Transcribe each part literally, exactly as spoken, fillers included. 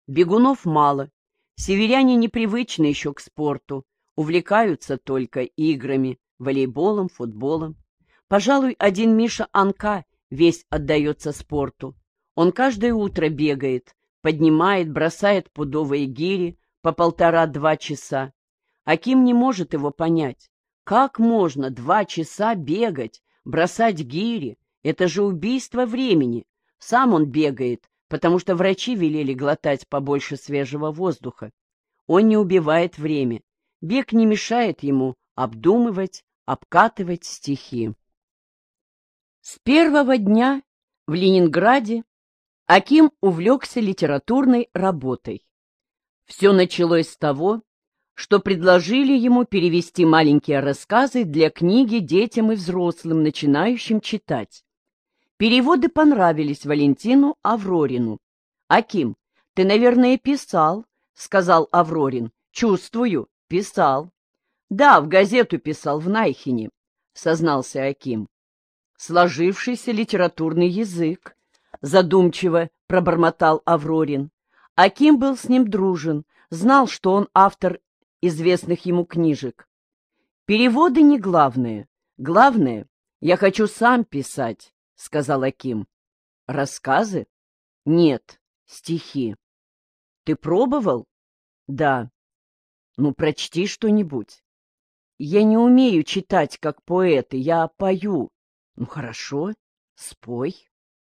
Бегунов мало. Северяне непривычны еще к спорту, увлекаются только играми, волейболом, футболом. Пожалуй, один Миша Анка весь отдается спорту. Он каждое утро бегает, поднимает, бросает пудовые гири по полтора-два часа. Аким не может его понять. Как можно два часа бегать, бросать гири? Это же убийство времени. Сам он бегает, потому что врачи велели глотать побольше свежего воздуха. Он не убивает время. Бег не мешает ему обдумывать, обкатывать стихи. С первого дня в Ленинграде Аким увлекся литературной работой. Все началось с того, что предложили ему перевести маленькие рассказы для книги детям и взрослым, начинающим читать. Переводы понравились Валентину Аврорину. «Аким, ты, наверное, писал», — сказал Аврорин. «Чувствую, писал». «Да, в газету писал, в Найхине», — сознался Аким. «Сложившийся литературный язык», — задумчиво пробормотал Аврорин. Аким был с ним дружен, знал, что он автор известных ему книжек. «Переводы не главное. Главное, я хочу сам писать», — сказал Аким. «Рассказы? Нет, стихи». «Ты пробовал?» «Да». «Ну, прочти что-нибудь». «Я не умею читать, как поэты, я пою». «Ну, хорошо, спой».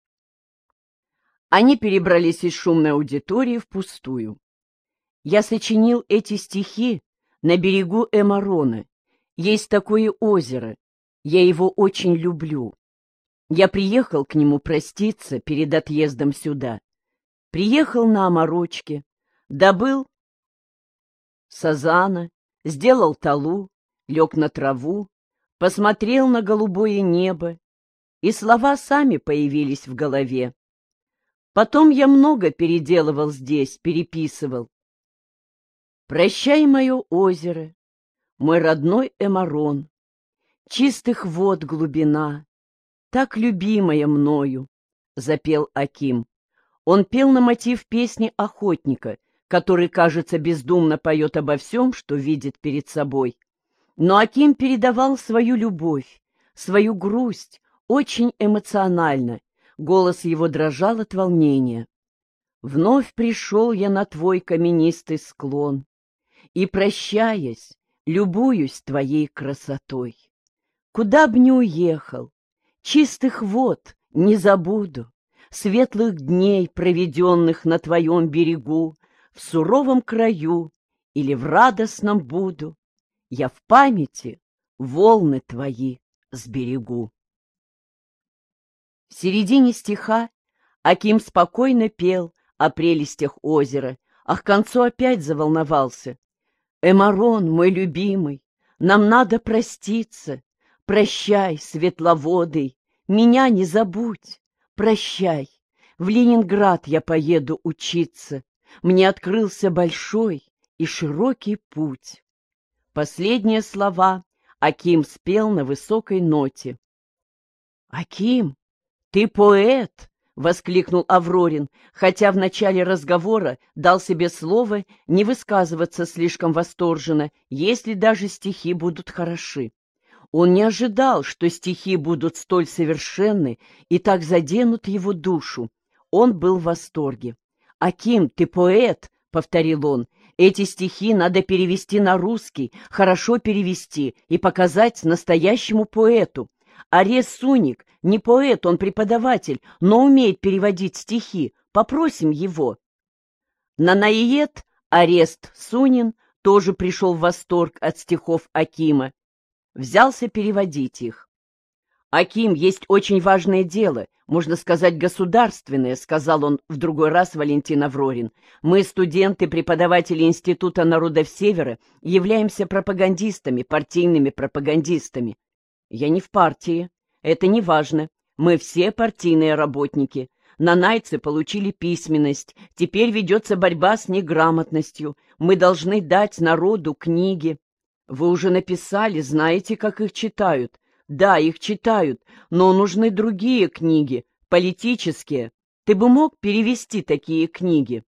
Они перебрались из шумной аудитории в пустую. «Я сочинил эти стихи на берегу Эмарона. Есть такое озеро. Я его очень люблю. Я приехал к нему проститься перед отъездом сюда. Приехал на оморочке, добыл сазана, сделал талу, лег на траву, посмотрел на голубое небо, и слова сами появились в голове. Потом я много переделывал здесь, переписывал. Прощай, мое озеро, мой родной Эмарон, чистых вод глубина, так любимая мною, — запел Аким. Он пел на мотив песни охотника, который, кажется, бездумно поет обо всем, что видит перед собой. Но Аким передавал свою любовь, свою грусть, очень эмоционально. Голос его дрожал от волнения. «Вновь пришел я на твой каменистый склон, и, прощаясь, любуюсь твоей красотой. Куда б ни уехал, чистых вод не забуду, светлых дней, проведенных на твоем берегу, в суровом краю или в радостном буду, я в памяти волны твои сберегу». В середине стиха Аким спокойно пел о прелестях озера, а к концу опять заволновался. «Эмарон, мой любимый, нам надо проститься. Прощай, светловодый, меня не забудь. Прощай, в Ленинград я поеду учиться. Мне открылся большой и широкий путь». Последние слова Аким спел на высокой ноте. «Аким, ты поэт!» — воскликнул Аврорин, хотя в начале разговора дал себе слово не высказываться слишком восторженно, если даже стихи будут хороши. Он не ожидал, что стихи будут столь совершенны и так заденут его душу. Он был в восторге. «Аким, ты поэт!» — повторил он. «Эти стихи надо перевести на русский, хорошо перевести и показать настоящему поэту. Арес Суник не поэт, он преподаватель, но умеет переводить стихи. Попросим его». Нанаиет Арест Сунин тоже пришел в восторг от стихов Акима. Взялся переводить их. «Аким, есть очень важное дело, можно сказать, государственное», — сказал он в другой раз Валентин Аврорин. «Мы, студенты, преподаватели Института народов Севера, являемся пропагандистами, партийными пропагандистами». «Я не в партии. Это не важно. Мы все партийные работники. Нанайцы получили письменность. Теперь ведется борьба с неграмотностью. Мы должны дать народу книги. Вы уже написали, знаете, как их читают. Да, их читают, но нужны другие книги, политические. Ты бы мог перевести такие книги?»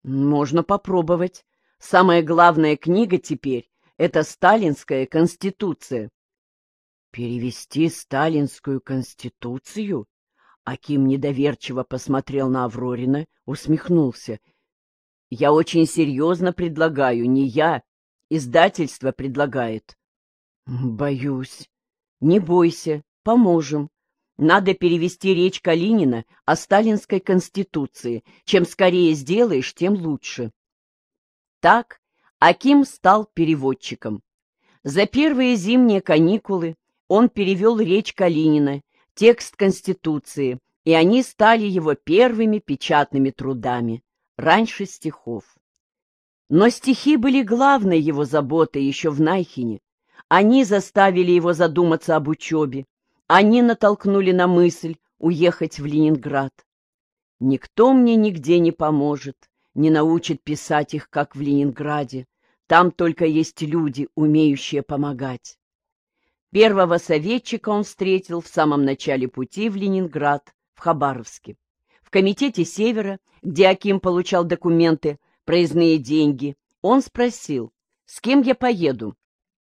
Можно попробовать. Самая главная книга теперь — это «Сталинская конституция». Перевести «Сталинскую конституцию»? Аким недоверчиво посмотрел на Аврорина, усмехнулся. Я очень серьезно предлагаю, не я. Издательство предлагает. Боюсь. Не бойся, поможем. Надо перевести речь Калинина о сталинской конституции. Чем скорее сделаешь, тем лучше. Так Аким стал переводчиком. За первые зимние каникулы он перевел речь Калинина, текст Конституции, и они стали его первыми печатными трудами, раньше стихов. Но стихи были главной его заботой еще в Найхине. Они заставили его задуматься об учебе. Они натолкнули на мысль уехать в Ленинград. Никто мне нигде не поможет, не научит писать их, как в Ленинграде. Там только есть люди, умеющие помогать. Первого советчика он встретил в самом начале пути в Ленинград, в Хабаровске. В комитете Севера, где Аким получал документы, проездные деньги, он спросил, с кем я поеду.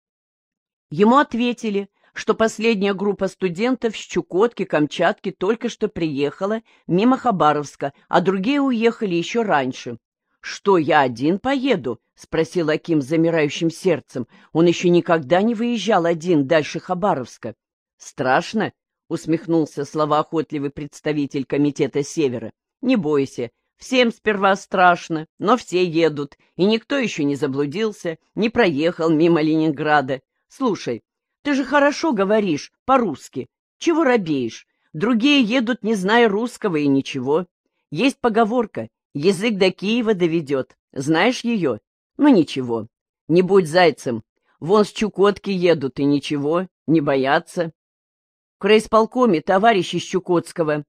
Ему ответили, что последняя группа студентов с Чукотки, Камчатки только что приехала мимо Хабаровска, а другие уехали еще раньше. «Что, я один поеду?» — спросил Аким с замирающим сердцем. Он еще никогда не выезжал один дальше Хабаровска. «Страшно?» — усмехнулся словоохотливый представитель комитета Севера. «Не бойся, всем сперва страшно, но все едут, и никто еще не заблудился, не проехал мимо Ленинграда. Слушай, ты же хорошо говоришь по-русски. Чего робеешь? Другие едут, не зная русского, и ничего. Есть поговорка: язык до Киева доведет. Знаешь ее? Ну ничего. Не будь зайцем. Вон с Чукотки едут, и ничего, не боятся. В крайисполкоме товарищ из Чукотского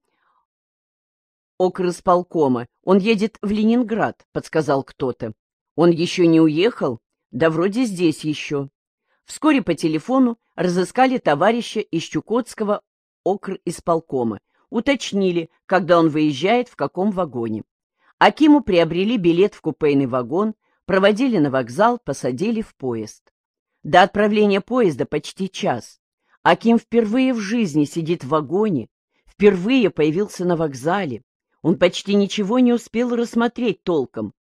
окрысполкома. Он едет в Ленинград, подсказал кто-то. Он еще не уехал? Да вроде здесь еще. Вскоре по телефону разыскали товарища из Чукотского окрисполкома, уточнили, когда он выезжает, в каком вагоне. Акиму приобрели билет в купейный вагон, проводили на вокзал, посадили в поезд. До отправления поезда почти час. Аким впервые в жизни сидит в вагоне, впервые появился на вокзале. Он почти ничего не успел рассмотреть толком.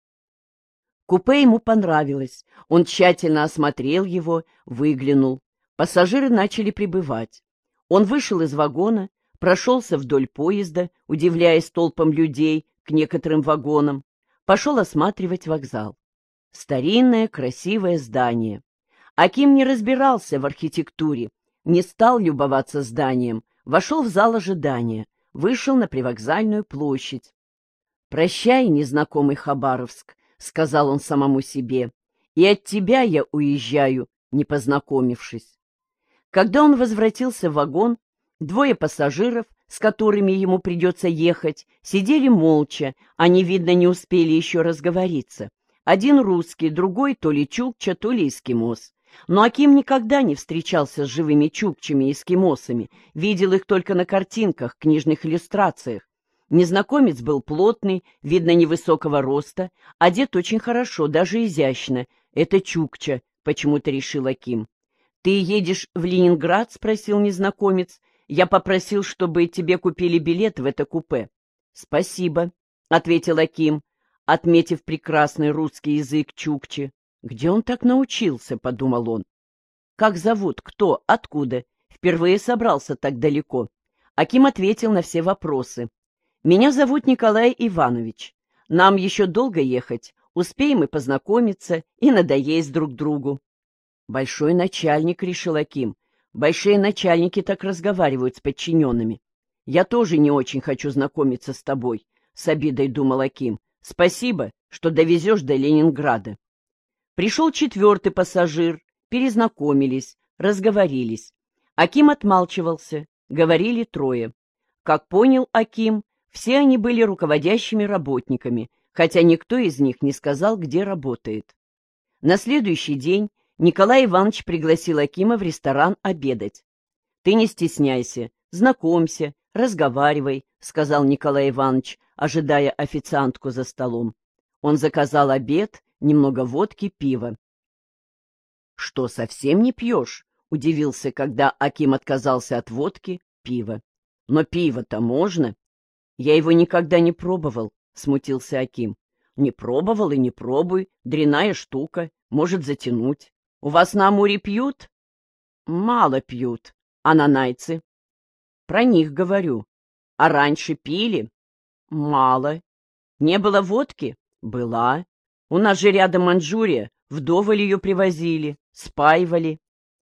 Купе ему понравилось. Он тщательно осмотрел его, выглянул. Пассажиры начали прибывать. Он вышел из вагона, прошелся вдоль поезда, удивляясь толпам людей к некоторым вагонам, пошел осматривать вокзал. Старинное красивое здание. Аким не разбирался в архитектуре, не стал любоваться зданием, вошел в зал ожидания, вышел на привокзальную площадь. «Прощай, незнакомый Хабаровск», — сказал он самому себе, — «и от тебя я уезжаю, не познакомившись». Когда он возвратился в вагон, двое пассажиров, с которыми ему придется ехать, сидели молча, они, видно, не успели еще разговориться. Один русский, другой то ли чукча, то ли эскимос. Но Аким никогда не встречался с живыми чукчами и эскимосами, видел их только на картинках, книжных иллюстрациях. Незнакомец был плотный, видно, невысокого роста, одет очень хорошо, даже изящно. Это чукча, почему-то решил Аким. «Ты едешь в Ленинград?» — спросил незнакомец. «Я попросил, чтобы тебе купили билет в это купе». «Спасибо», — ответил Аким, отметив прекрасный русский язык чукчи. «Где он так научился?» — подумал он. «Как зовут? Кто? Откуда? Впервые собрался так далеко». Аким ответил на все вопросы. «Меня зовут Николай Иванович. Нам еще долго ехать. Успеем и познакомиться, и надоесть друг другу». «Большой начальник», — решил Аким. «Большие начальники так разговаривают с подчиненными. Я тоже не очень хочу знакомиться с тобой», — с обидой думал Аким. «Спасибо, что довезешь до Ленинграда». Пришел четвертый пассажир, перезнакомились, разговорились. Аким отмалчивался, говорили трое. Как понял Аким, все они были руководящими работниками, хотя никто из них не сказал, где работает. На следующий день Николай Иванович пригласил Акима в ресторан обедать. «Ты не стесняйся, знакомься, разговаривай», — сказал Николай Иванович, ожидая официантку за столом. Он заказал обед, немного водки, пива. — Что, совсем не пьешь? — удивился, когда Аким отказался от водки, пива. — Но пиво-то можно. — Я его никогда не пробовал, — смутился Аким. — Не пробовал и не пробуй, дрянная штука, может затянуть. У вас на Амуре пьют? — Мало пьют. А нанайцы? — Про них говорю. А раньше пили? — Мало. Не было водки? — Была. У нас же рядом Манчжурия, вдоволь ее привозили, спаивали.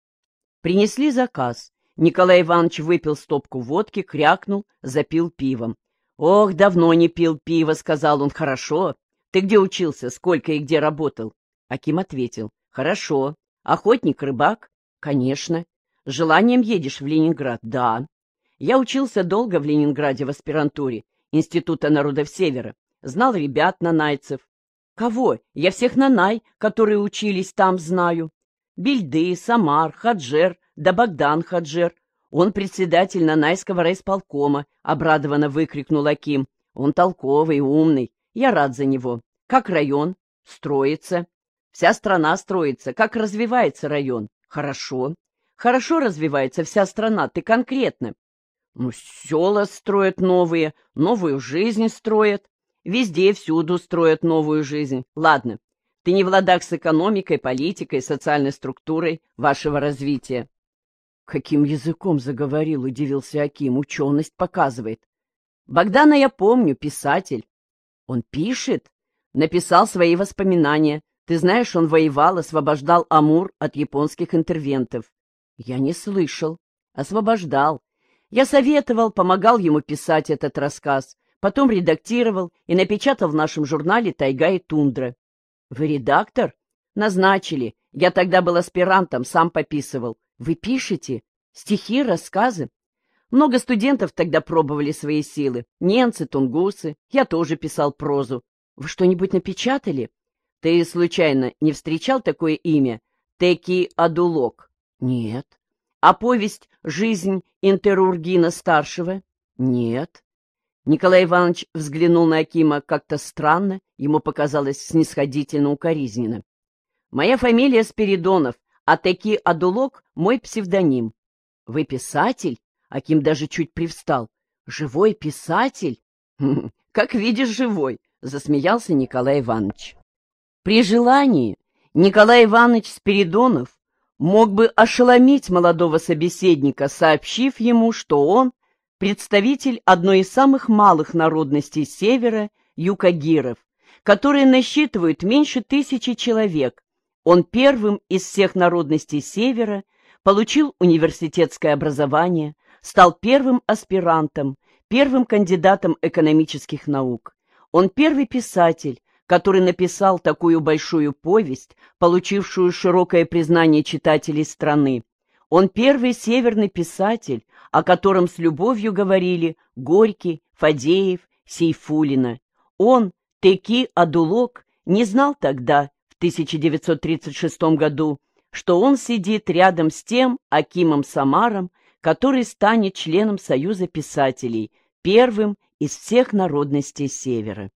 Принесли заказ. Николай Иванович выпил стопку водки, крякнул, запил пивом. — Ох, давно не пил пиво, — сказал он. — Хорошо. Ты где учился, сколько и где работал? Аким ответил. — Хорошо. Охотник, рыбак? — Конечно. С желанием едешь в Ленинград? — Да. Я учился долго в Ленинграде в аспирантуре Института народов Севера. Знал ребят нанайцев. Кого? Я всех нанай, которые учились там, знаю. Бельды, Самар, Хаджер, да Богдан Хаджер. Он председатель нанайского райисполкома, — обрадованно выкрикнул Аким. Он толковый, умный. Я рад за него. Как район? Строится. Вся страна строится. Как развивается район? Хорошо. Хорошо развивается вся страна. Ты конкретно. Ну, села строят новые, новую жизнь строят. Везде, всюду строят новую жизнь. Ладно, ты не в ладах с экономикой, политикой, социальной структурой вашего развития. Каким языком заговорил, удивился Аким. Ученость показывает. Богдана я помню, писатель. Он пишет? Написал свои воспоминания. Ты знаешь, он воевал, освобождал Амур от японских интервентов. Я не слышал. Освобождал. Я советовал, помогал ему писать этот рассказ. Потом редактировал и напечатал в нашем журнале «Тайга и тундра». Вы редактор? Назначили. Я тогда был аспирантом, сам пописывал. Вы пишете? Стихи, рассказы? Много студентов тогда пробовали свои силы. Ненцы, тунгусы. Я тоже писал прозу. Вы что-нибудь напечатали? Ты, случайно, не встречал такое имя? Теки Адулок? Нет. А повесть «Жизнь Интерургина-старшего»? Нет. Николай Иванович взглянул на Акима как-то странно, ему показалось снисходительно укоризненно. «Моя фамилия Спиридонов, а Теки Адулок — мой псевдоним». «Вы писатель?» — Аким даже чуть привстал. «Живой писатель?» «Как видишь, живой», — засмеялся Николай Иванович. При желании Николай Иванович Спиридонов мог бы ошеломить молодого собеседника, сообщив ему, что он представитель одной из самых малых народностей Севера, юкагиров, которые насчитывают меньше тысячи человек. Он первым из всех народностей Севера получил университетское образование, стал первым аспирантом, первым кандидатом экономических наук. Он первый писатель, который написал такую большую повесть, получившую широкое признание читателей страны. Он первый северный писатель, о котором с любовью говорили Горький, Фадеев, Сейфуллина. Он, Теки Адулок, не знал тогда, в тысяча девятьсот тридцать шестом году, что он сидит рядом с тем Акимом Самаром, который станет членом Союза писателей, первым из всех народностей Севера.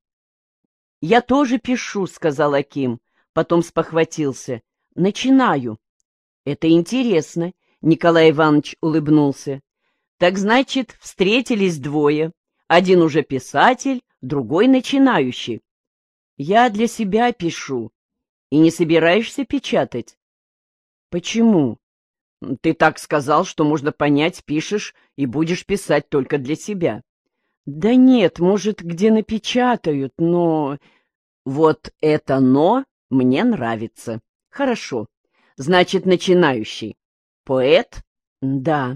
«Я тоже пишу», — сказал Аким, потом спохватился. «Начинаю». «Это интересно», — Николай Иванович улыбнулся. «Так значит, встретились двое. Один уже писатель, другой начинающий. Я для себя пишу. И не собираешься печатать?» «Почему?» «Ты так сказал, что можно понять, пишешь и будешь писать только для себя». «Да нет, может, где напечатают, но...» «Вот это «но» мне нравится. Хорошо. Значит, начинающий. Поэт? Да.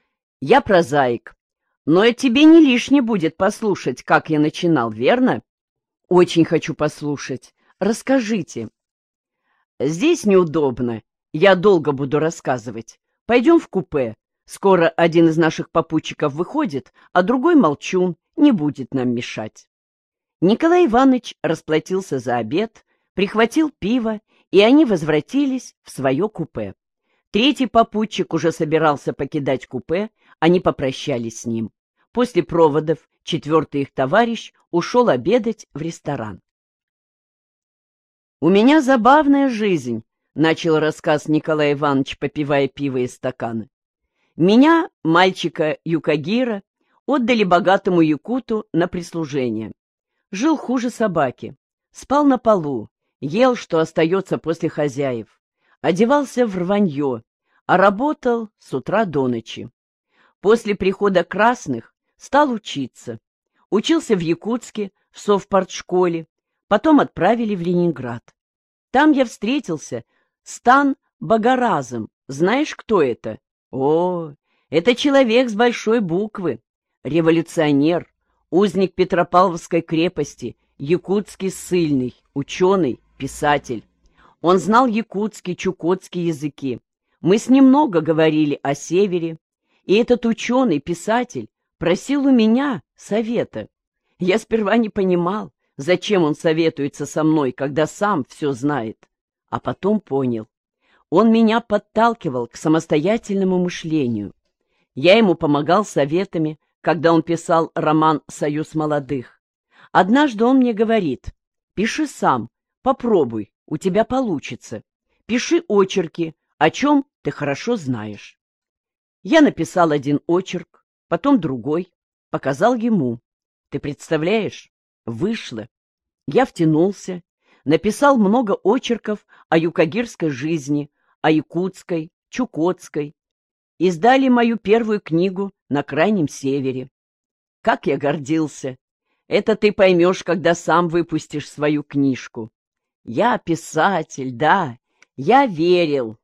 Я прозаик. Но и тебе не лишне будет послушать, как я начинал, верно? Очень хочу послушать. Расскажите. Здесь неудобно. Я долго буду рассказывать. Пойдем в купе. Скоро один из наших попутчиков выходит, а другой молчун, не будет нам мешать. Николай Иванович расплатился за обед, прихватил пиво, и они возвратились в свое купе. Третий попутчик уже собирался покидать купе, они попрощались с ним. После проводов четвертый их товарищ ушел обедать в ресторан. «У меня забавная жизнь», — начал рассказ Николай Иванович, попивая пиво из стакана. «Меня, мальчика Юкагира, отдали богатому якуту на прислужение. Жил хуже собаки, спал на полу, ел, что остается после хозяев, одевался в рванье, а работал с утра до ночи. После прихода красных стал учиться. Учился в Якутске, в совпартшколе, потом отправили в Ленинград. Там я встретился с Стан Богоразом. Знаешь, кто это? О, это человек с большой буквы, революционер, узник Петропавловской крепости, якутский ссыльный, ученый, писатель. Он знал якутский, чукотский языки. Мы с ним много говорили о севере, и этот ученый, писатель, просил у меня совета. Я сперва не понимал, зачем он советуется со мной, когда сам все знает, а потом понял. Он меня подталкивал к самостоятельному мышлению. Я ему помогал советами, когда он писал роман «Союз молодых». Однажды он мне говорит: «Пиши сам, попробуй, у тебя получится. Пиши очерки, о чем ты хорошо знаешь». Я написал один очерк, потом другой, показал ему. Ты представляешь? Вышло. Я втянулся, написал много очерков о юкагирской жизни, о якутской, чукотской. Издали мою первую книгу «На крайнем севере». Как я гордился! Это ты поймешь, когда сам выпустишь свою книжку. Я писатель, да, я верил,